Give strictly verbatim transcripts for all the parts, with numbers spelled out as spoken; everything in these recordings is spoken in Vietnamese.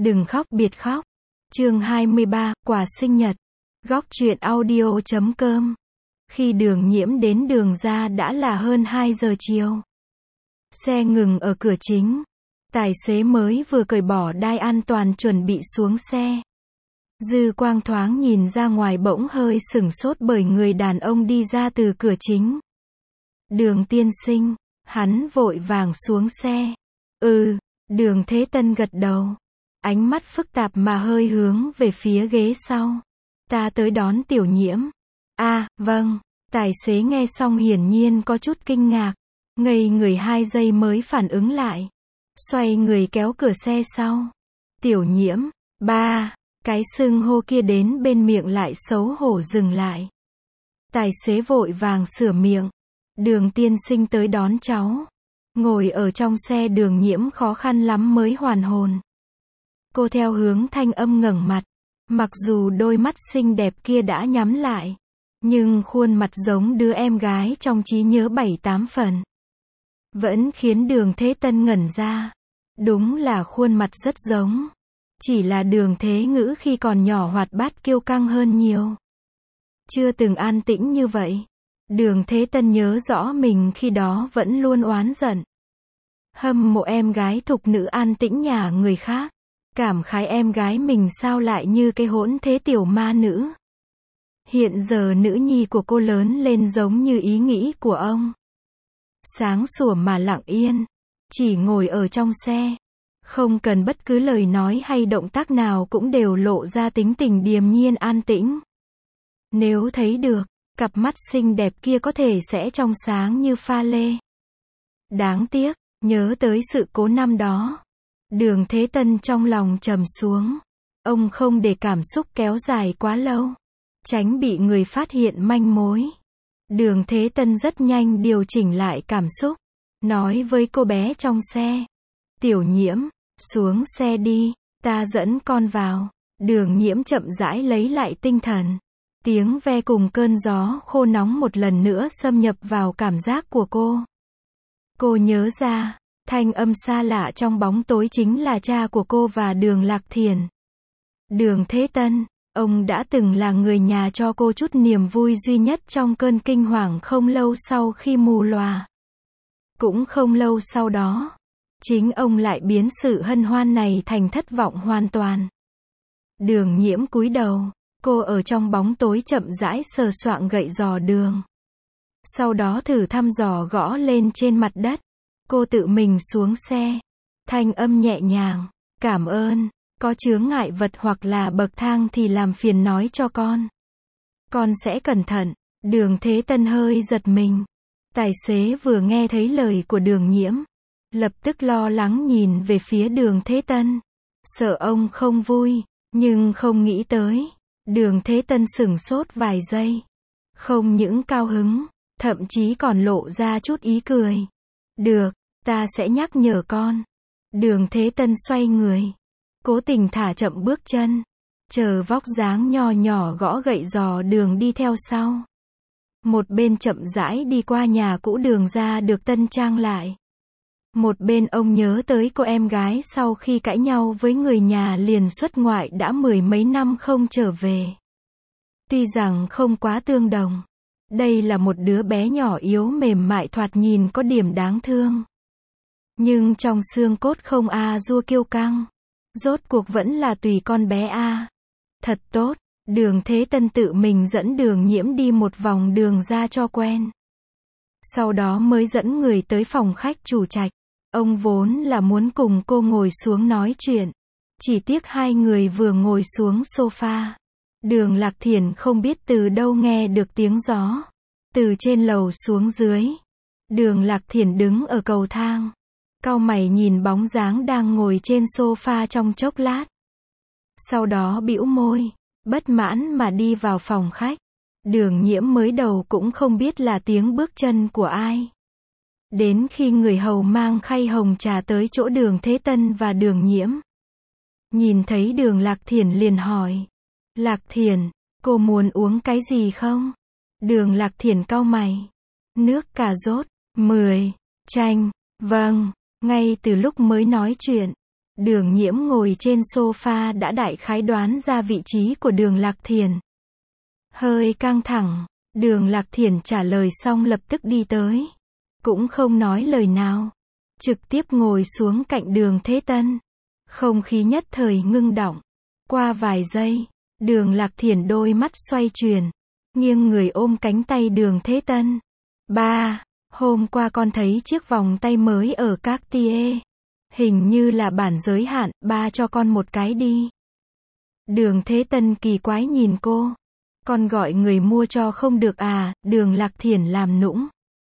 Đừng khóc biệt khóc. Chương hai mươi ba, quà sinh nhật. Góc truyện audio chấm com. Khi Đường Nhiễm đến Đường ra đã là hơn hai giờ chiều. Xe ngừng ở cửa chính. Tài xế mới vừa cởi bỏ đai an toàn chuẩn bị xuống xe. Dư quang thoáng nhìn ra ngoài bỗng hơi sửng sốt bởi người đàn ông đi ra từ cửa chính. Đường tiên sinh. Hắn vội vàng xuống xe. Ừ, Đường Thế Tân gật đầu. Ánh mắt phức tạp mà hơi hướng về phía ghế sau. Ta tới đón Tiểu Nhiễm. À, vâng. Tài xế nghe xong hiển nhiên có chút kinh ngạc. Ngây người hai giây mới phản ứng lại. Xoay người kéo cửa xe sau. Tiểu Nhiễm. Ba. Cái xưng hô kia đến bên miệng lại xấu hổ dừng lại. Tài xế vội vàng sửa miệng. Đường tiên sinh tới đón cháu. Ngồi ở trong xe Đường Nhiễm khó khăn lắm mới hoàn hồn. Cô theo hướng thanh âm ngẩng mặt. Mặc dù đôi mắt xinh đẹp kia đã nhắm lại. Nhưng khuôn mặt giống đứa em gái trong trí nhớ bảy tám phần. Vẫn khiến Đường Thế Tân ngẩn ra. Đúng là khuôn mặt rất giống. Chỉ là Đường Thế Ngữ khi còn nhỏ hoạt bát kiêu căng hơn nhiều. Chưa từng an tĩnh như vậy. Đường Thế Tân nhớ rõ mình khi đó vẫn luôn oán giận. Hâm mộ em gái thục nữ an tĩnh nhà người khác. Cảm khái em gái mình sao lại như cái hỗn thế tiểu ma nữ. Hiện giờ nữ nhi của cô lớn lên giống như ý nghĩ của ông. Sáng sủa mà lặng yên. Chỉ ngồi ở trong xe. Không cần bất cứ lời nói hay động tác nào cũng đều lộ ra tính tình điềm nhiên an tĩnh. Nếu thấy được, cặp mắt xinh đẹp kia có thể sẽ trong sáng như pha lê. Đáng tiếc, nhớ tới sự cố năm đó. Đường Thế Tân trong lòng trầm xuống. Ông không để cảm xúc kéo dài quá lâu. Tránh bị người phát hiện manh mối. Đường Thế Tân rất nhanh điều chỉnh lại cảm xúc. Nói với cô bé trong xe. Tiểu Nhiễm, xuống xe đi, ta dẫn con vào. Đường Nhiễm chậm rãi lấy lại tinh thần. Tiếng ve cùng cơn gió khô nóng một lần nữa xâm nhập vào cảm giác của cô. Cô nhớ ra, thanh âm xa lạ trong bóng tối chính là cha của cô và Đường Lạc Thiền. Đường Thế Tân, ông đã từng là người nhà cho cô chút niềm vui duy nhất trong cơn kinh hoàng không lâu sau khi mù lòa. Cũng không lâu sau đó, chính ông lại biến sự hân hoan này thành thất vọng hoàn toàn. Đường Nhiễm cúi đầu. Cô ở trong bóng tối chậm rãi sờ soạng gậy giò đường. Sau đó thử thăm dò gõ lên trên mặt đất. Cô tự mình xuống xe. Thanh âm nhẹ nhàng. Cảm ơn. Có chướng ngại vật hoặc là bậc thang thì làm phiền nói cho con. Con sẽ cẩn thận. Đường Thế Tân hơi giật mình. Tài xế vừa nghe thấy lời của Đường Nhiễm. Lập tức lo lắng nhìn về phía Đường Thế Tân. Sợ ông không vui. Nhưng không nghĩ tới. Đường Thế Tân sửng sốt vài giây. Không những cao hứng, thậm chí còn lộ ra chút ý cười. Được, ta sẽ nhắc nhở con. Đường Thế Tân xoay người. Cố tình thả chậm bước chân. Chờ vóc dáng nho nhỏ gõ gậy giò đường đi theo sau. Một bên chậm rãi đi qua nhà cũ Đường ra được tân trang lại. Một bên ông nhớ tới cô em gái sau khi cãi nhau với người nhà liền xuất ngoại đã mười mấy năm không trở về. Tuy rằng không quá tương đồng. Đây là một đứa bé nhỏ yếu mềm mại thoạt nhìn có điểm đáng thương. Nhưng trong xương cốt không a dua kiêu căng. Rốt cuộc vẫn là tùy con bé a. Thật tốt, Đường Thế Tân tự mình dẫn Đường Nhiễm đi một vòng Đường ra cho quen. Sau đó mới dẫn người tới phòng khách chủ trạch. Ông vốn là muốn cùng cô ngồi xuống nói chuyện. Chỉ tiếc hai người vừa ngồi xuống sofa. Đường Lạc Thiền không biết từ đâu nghe được tiếng gió. Từ trên lầu xuống dưới. Đường Lạc Thiền đứng ở cầu thang. Cau mày nhìn bóng dáng đang ngồi trên sofa trong chốc lát. Sau đó bĩu môi. Bất mãn mà đi vào phòng khách. Đường Nhiễm mới đầu cũng không biết là tiếng bước chân của ai. Đến khi người hầu mang khay hồng trà tới chỗ Đường Thế Tân và Đường Nhiễm. Nhìn thấy Đường Lạc Thiền liền hỏi. Lạc Thiền, cô muốn uống cái gì không? Đường Lạc Thiền cau mày. Nước cà rốt, mười, chanh, vâng, ngay từ lúc mới nói chuyện. Đường Nhiễm ngồi trên sofa đã đại khái đoán ra vị trí của Đường Lạc Thiển. Hơi căng thẳng, Đường Lạc Thiển trả lời xong lập tức đi tới. Cũng không nói lời nào. Trực tiếp ngồi xuống cạnh Đường Thế Tân. Không khí nhất thời ngưng đọng. Qua vài giây, Đường Lạc Thiển đôi mắt xoay chuyển. Nghiêng người ôm cánh tay Đường Thế Tân. Ba, hôm qua con thấy chiếc vòng tay mới ở Cartier. Hình như là bản giới hạn, ba cho con một cái đi. Đường Thế Tân kỳ quái nhìn cô. Con gọi người mua cho không được à, Đường Lạc Thiển làm nũng.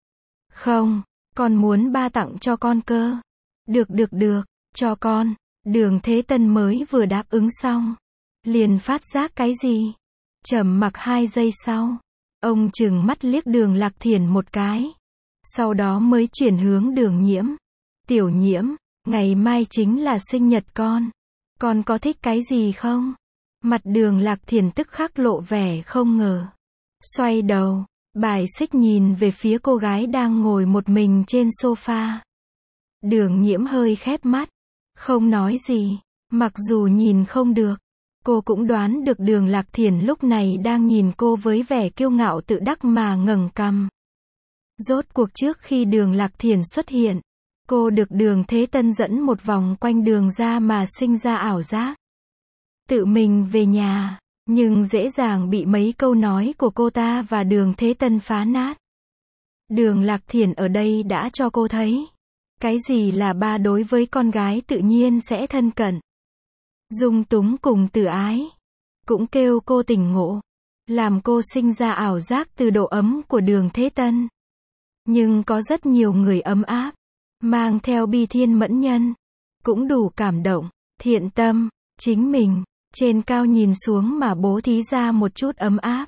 Không, con muốn ba tặng cho con cơ. Được được được, cho con. Đường Thế Tân mới vừa đáp ứng xong. Liền phát giác cái gì? Trầm mặc hai giây sau. Ông chừng mắt liếc Đường Lạc Thiển một cái. Sau đó mới chuyển hướng Đường Nhiễm. Tiểu Nhiễm, ngày mai chính là sinh nhật con. Con có thích cái gì không? Mặt Đường Lạc Thiển tức khắc lộ vẻ không ngờ. Xoay đầu, bài xích nhìn về phía cô gái đang ngồi một mình trên sofa. Đường Nhiễm hơi khép mắt. Không nói gì. Mặc dù nhìn không được. Cô cũng đoán được Đường Lạc Thiển lúc này đang nhìn cô với vẻ kiêu ngạo tự đắc mà ngẩng cằm. Rốt cuộc trước khi Đường Lạc Thiển xuất hiện, cô được Đường Thế Tân dẫn một vòng quanh đường ra mà sinh ra ảo giác. Tự mình về nhà, nhưng dễ dàng bị mấy câu nói của cô ta và Đường Thế Tân phá nát. Đường Lạc Thiển ở đây đã cho cô thấy. Cái gì là ba đối với con gái tự nhiên sẽ thân cận. Dung túng cùng từ ái. Cũng kêu cô tỉnh ngộ. Làm cô sinh ra ảo giác từ độ ấm của Đường Thế Tân. Nhưng có rất nhiều người ấm áp. Mang theo bi thiên mẫn nhân. Cũng đủ cảm động, thiện tâm, chính mình. Trên cao nhìn xuống mà bố thí ra một chút ấm áp.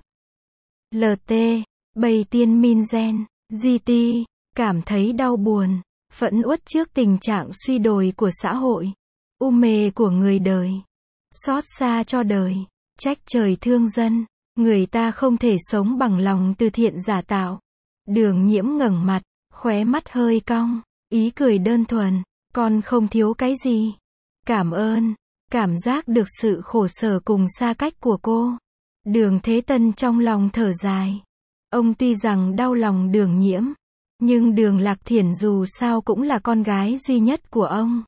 lờ tê, Bầy Tiên Min Gen, giê tê, cảm thấy đau buồn, phẫn uất trước tình trạng suy đồi của xã hội. U mê của người đời. Xót xa cho đời. Trách trời thương dân. Người ta không thể sống bằng lòng từ thiện giả tạo. Đường Nhiễm ngẩng mặt, khóe mắt hơi cong, ý cười đơn thuần. Con không thiếu cái gì. Cảm ơn. Cảm giác được sự khổ sở cùng xa cách của cô. Đường Thế Tân trong lòng thở dài. Ông tuy rằng đau lòng Đường Nhiễm, nhưng Đường Lạc Thiển dù sao cũng là con gái duy nhất của ông.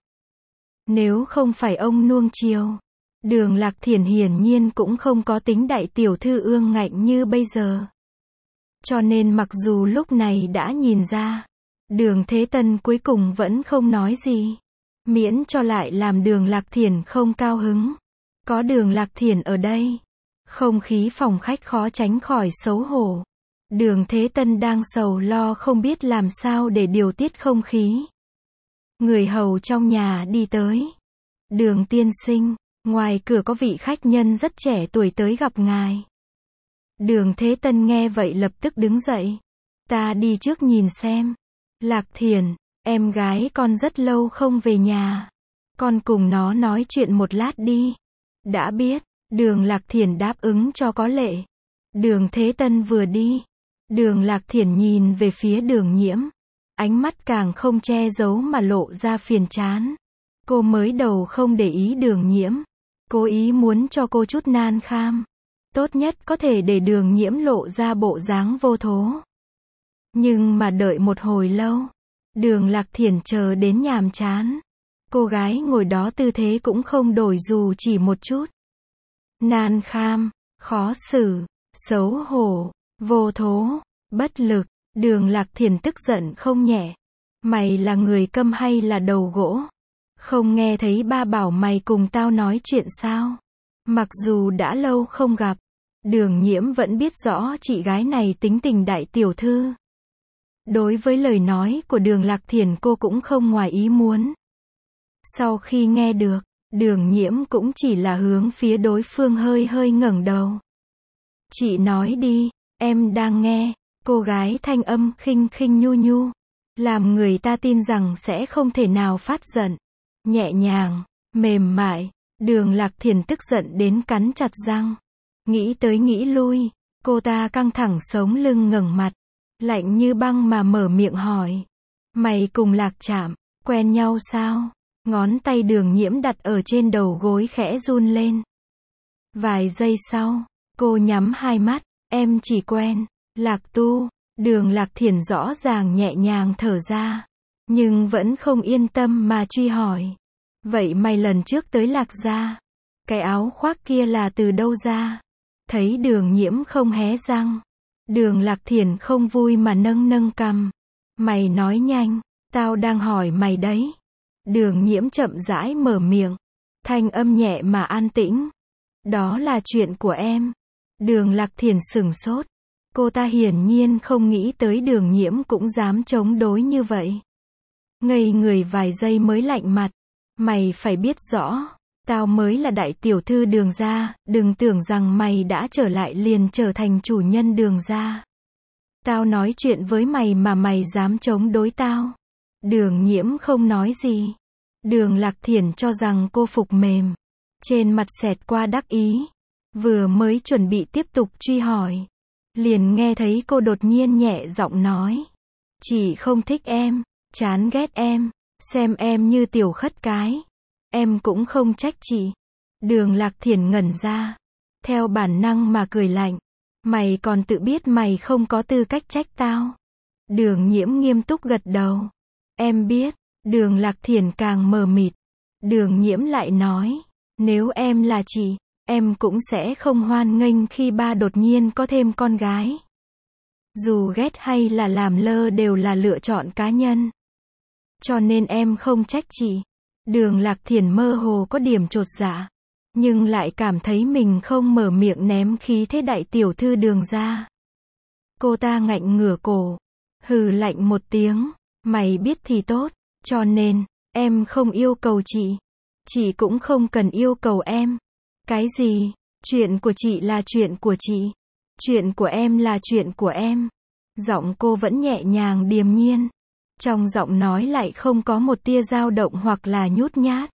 Nếu không phải ông nuông chiều, Đường Lạc Thiển hiển nhiên cũng không có tính đại tiểu thư ương ngạnh như bây giờ. Cho nên mặc dù lúc này đã nhìn ra, Đường Thế Tân cuối cùng vẫn không nói gì. Miễn cho lại làm Đường Lạc Thiển không cao hứng. Có Đường Lạc Thiển ở đây, không khí phòng khách khó tránh khỏi xấu hổ. Đường Thế Tân đang sầu lo không biết làm sao để điều tiết không khí. Người hầu trong nhà đi tới. Đường tiên sinh, ngoài cửa có vị khách nhân rất trẻ tuổi tới gặp ngài. Đường Thế Tân nghe vậy lập tức đứng dậy. Ta đi trước nhìn xem. Lạc Thiển, em gái con rất lâu không về nhà. Con cùng nó nói chuyện một lát đi. Đã biết. Đường Lạc Thiển đáp ứng cho có lệ. Đường Thế Tân vừa đi. Đường Lạc Thiển nhìn về phía Đường Nhiễm. Ánh mắt càng không che giấu mà lộ ra phiền chán. Cô mới đầu không để ý Đường Nhiễm. Cố ý muốn cho cô chút nan kham. Tốt nhất có thể để Đường Nhiễm lộ ra bộ dáng vô thố. Nhưng mà đợi một hồi lâu. Đường Lạc Thiển chờ đến nhàm chán. Cô gái ngồi đó tư thế cũng không đổi dù chỉ một chút. Nan kham, khó xử, xấu hổ, vô thố, bất lực. Đường Lạc Thiển tức giận không nhẹ. Mày là người câm hay là đầu gỗ? Không nghe thấy ba bảo mày cùng tao nói chuyện sao? Mặc dù đã lâu không gặp, Đường Nhiễm vẫn biết rõ chị gái này tính tình đại tiểu thư. Đối với lời nói của Đường Lạc Thiển cô cũng không ngoài ý muốn. Sau khi nghe được, Đường Nhiễm cũng chỉ là hướng phía đối phương hơi hơi ngẩng đầu. Chị nói đi, em đang nghe. Cô gái thanh âm khinh khinh nhu nhu, làm người ta tin rằng sẽ không thể nào phát giận. Nhẹ nhàng, mềm mại. Đường Lạc Thiển tức giận đến cắn chặt răng. Nghĩ tới nghĩ lui, cô ta căng thẳng sống lưng ngẩng mặt, lạnh như băng mà mở miệng hỏi. Mày cùng Lạc Trạm, quen nhau sao? Ngón tay Đường Nhiễm đặt ở trên đầu gối khẽ run lên. Vài giây sau, cô nhắm hai mắt, em chỉ quen, Lạc Tu. Đường Lạc Thiển rõ ràng nhẹ nhàng thở ra, nhưng vẫn không yên tâm mà truy hỏi. Vậy mày lần trước tới Lạc gia, cái áo khoác kia là từ đâu ra? Thấy Đường Nhiễm không hé răng, Đường Lạc Thiển không vui mà nâng nâng cằm. Mày nói nhanh, tao đang hỏi mày đấy. Đường Nhiễm chậm rãi mở miệng, thanh âm nhẹ mà an tĩnh. Đó là chuyện của em. Đường Lạc Thiển sửng sốt. Cô ta hiển nhiên không nghĩ tới Đường Nhiễm cũng dám chống đối như vậy. Ngây người vài giây mới lạnh mặt. Mày phải biết rõ, tao mới là đại tiểu thư Đường gia, đừng tưởng rằng mày đã trở lại liền trở thành chủ nhân Đường gia. Tao nói chuyện với mày mà mày dám chống đối tao. Đường Nhiễm không nói gì. Đường Lạc Thiển cho rằng cô phục mềm. Trên mặt xẹt qua đắc ý. Vừa mới chuẩn bị tiếp tục truy hỏi, liền nghe thấy cô đột nhiên nhẹ giọng nói. Chị không thích em, chán ghét em, xem em như tiểu khất cái. Em cũng không trách chị. Đường Lạc Thiển ngẩn ra, theo bản năng mà cười lạnh. Mày còn tự biết mày không có tư cách trách tao. Đường Nhiễm nghiêm túc gật đầu. Em biết. Đường Lạc Thiển càng mờ mịt. Đường Nhiễm lại nói, nếu em là chị, em cũng sẽ không hoan nghênh khi ba đột nhiên có thêm con gái. Dù ghét hay là làm lơ đều là lựa chọn cá nhân. Cho nên em không trách chị. Đường Lạc Thiển mơ hồ có điểm chột dạ, nhưng lại cảm thấy mình không mở miệng ném khí thế đại tiểu thư Đường ra. Cô ta ngạnh ngửa cổ, hừ lạnh một tiếng, mày biết thì tốt, cho nên, em không yêu cầu chị. Chị cũng không cần yêu cầu em. Cái gì? Chuyện của chị là chuyện của chị. Chuyện của em là chuyện của em. Giọng cô vẫn nhẹ nhàng điềm nhiên. Trong giọng nói lại không có một tia dao động hoặc là nhút nhát.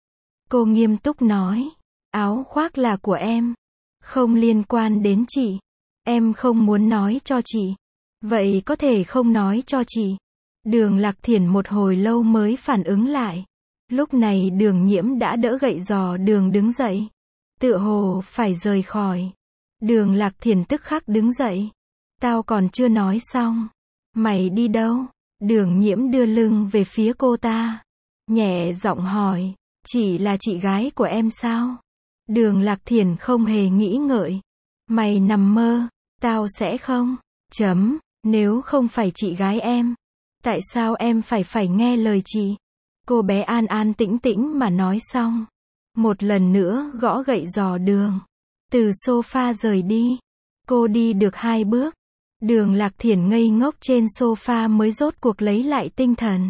Cô nghiêm túc nói, áo khoác là của em, không liên quan đến chị. Em không muốn nói cho chị. Vậy có thể không nói cho chị. Đường Lạc Thiển một hồi lâu mới phản ứng lại. Lúc này Đường Nhiễm đã đỡ gậy giò Đường đứng dậy. Tựa hồ phải rời khỏi. Đường Lạc Thiển tức khắc đứng dậy. Tao còn chưa nói xong. Mày đi đâu? Đường Nhiễm đưa lưng về phía cô ta. Nhẹ giọng hỏi, chị là chị gái của em sao? Đường Lạc Thiển không hề nghĩ ngợi. Mày nằm mơ, tao sẽ không. Chấm, nếu không phải chị gái em, tại sao em phải phải nghe lời chị? Cô bé an an tĩnh tĩnh mà nói xong. Một lần nữa gõ gậy giò Đường. Từ sofa rời đi. Cô đi được hai bước. Đường Lạc Thiển ngây ngốc trên sofa mới rốt cuộc lấy lại tinh thần.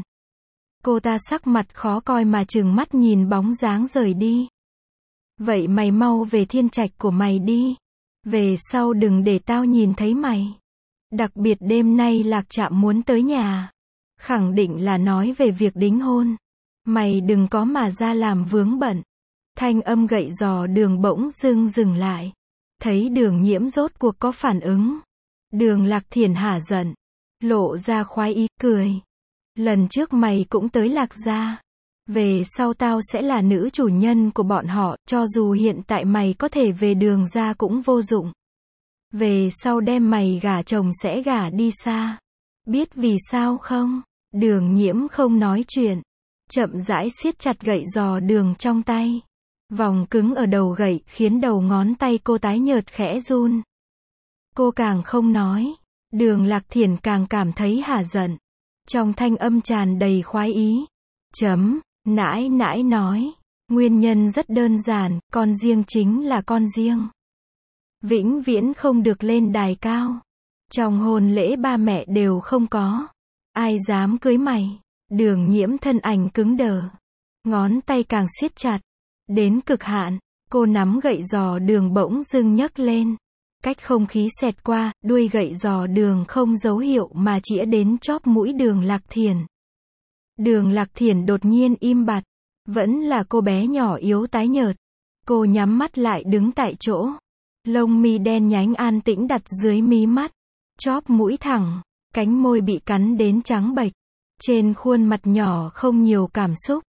Cô ta sắc mặt khó coi mà trừng mắt nhìn bóng dáng rời đi. Vậy mày mau về thiên trạch của mày đi. Về sau đừng để tao nhìn thấy mày. Đặc biệt đêm nay Lạc Trạm muốn tới nhà. Khẳng định là nói về việc đính hôn. Mày đừng có mà ra làm vướng bận. Thanh âm gậy giò Đường bỗng dưng dừng lại. Thấy Đường Nhiễm rốt cuộc có phản ứng. Đường Lạc Thiển hả giận. Lộ ra khoái ý cười. Lần trước mày cũng tới Lạc gia. Về sau tao sẽ là nữ chủ nhân của bọn họ. Cho dù hiện tại mày có thể về Đường gia cũng vô dụng. Về sau đem mày gả chồng sẽ gả đi xa. Biết vì sao không? Đường Nhiễm không nói chuyện. Chậm rãi siết chặt gậy giò Đường trong tay. Vòng cứng ở đầu gậy khiến đầu ngón tay cô tái nhợt khẽ run. Cô càng không nói. Đường Lạc Thiển càng cảm thấy hả giận. Trong thanh âm tràn đầy khoái ý. Chấm, nãi nãi nói. Nguyên nhân rất đơn giản, con riêng chính là con riêng. Vĩnh viễn không được lên đài cao. Trong hôn lễ ba mẹ đều không có. Ai dám cưới mày? Đường Nhiễm thân ảnh cứng đờ. Ngón tay càng siết chặt. Đến cực hạn, cô nắm gậy giò Đường bỗng dưng nhấc lên. Cách không khí xẹt qua, đuôi gậy giò Đường không dấu hiệu mà chĩa đến chóp mũi Đường Lạc Thiển. Đường Lạc Thiển đột nhiên im bặt. Vẫn là cô bé nhỏ yếu tái nhợt. Cô nhắm mắt lại đứng tại chỗ. Lông mi đen nhánh an tĩnh đặt dưới mí mắt. Chóp mũi thẳng, cánh môi bị cắn đến trắng bệch. Trên khuôn mặt nhỏ không nhiều cảm xúc.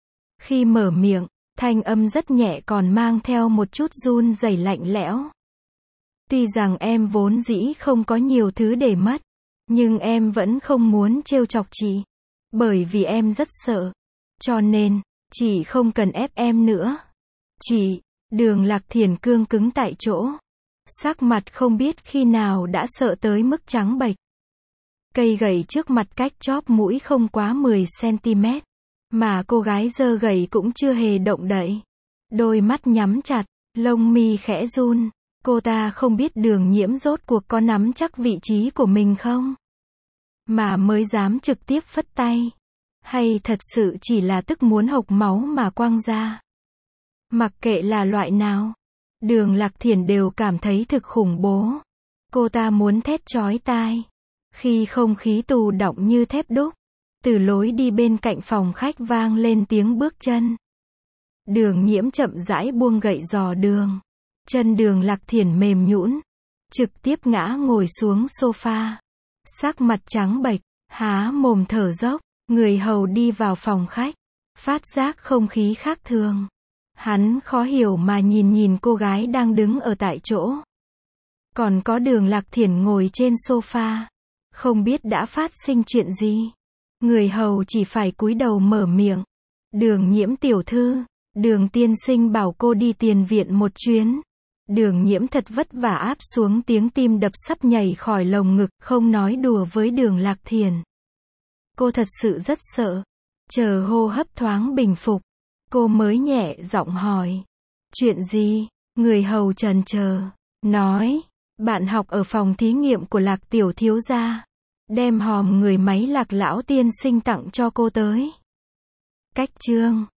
Khi mở miệng, thanh âm rất nhẹ còn mang theo một chút run rẩy lạnh lẽo. Tuy rằng em vốn dĩ không có nhiều thứ để mất, nhưng em vẫn không muốn trêu chọc chị. Bởi vì em rất sợ. Cho nên, chị không cần ép em nữa. Chị, Đường Lạc Thiển cương cứng tại chỗ. Sắc mặt không biết khi nào đã sợ tới mức trắng bệch. Cây gậy trước mặt cách chóp mũi không quá mười xăng-ti-mét. Mà cô gái giơ gậy cũng chưa hề động đậy. Đôi mắt nhắm chặt, lông mi khẽ run. Cô ta không biết Đường Nhiễm rốt cuộc có nắm chắc vị trí của mình không? Mà mới dám trực tiếp phất tay. Hay thật sự chỉ là tức muốn hộc máu mà quăng ra? Mặc kệ là loại nào, Đường Lạc Thiển đều cảm thấy thực khủng bố. Cô ta muốn thét chói tai. Khi không khí tù đọng như thép đúc, từ lối đi bên cạnh phòng khách vang lên tiếng bước chân. Đường Nhiễm chậm rãi buông gậy dò đường. Chân Đường Lạc Thiển mềm nhũn, trực tiếp ngã ngồi xuống sofa. Sắc mặt trắng bệch, há mồm thở dốc. Người hầu đi vào phòng khách, phát giác không khí khác thường. Hắn khó hiểu mà nhìn nhìn cô gái đang đứng ở tại chỗ. Còn có Đường Lạc Thiển ngồi trên sofa. Không biết đã phát sinh chuyện gì. Người hầu chỉ phải cúi đầu mở miệng. Đường Nhiễm tiểu thư, Đường tiên sinh bảo cô đi tiền viện một chuyến. Đường Nhiễm thật vất vả áp xuống tiếng tim đập sắp nhảy khỏi lồng ngực, không nói đùa với Đường Lạc Thiển. Cô thật sự rất sợ. Chờ hô hấp thoáng bình phục, cô mới nhẹ giọng hỏi. Chuyện gì? Người hầu trần chờ nói. Bạn học ở phòng thí nghiệm của Lạc tiểu thiếu gia. Đem hòm người máy Lạc lão tiên sinh tặng cho cô tới. Cách chương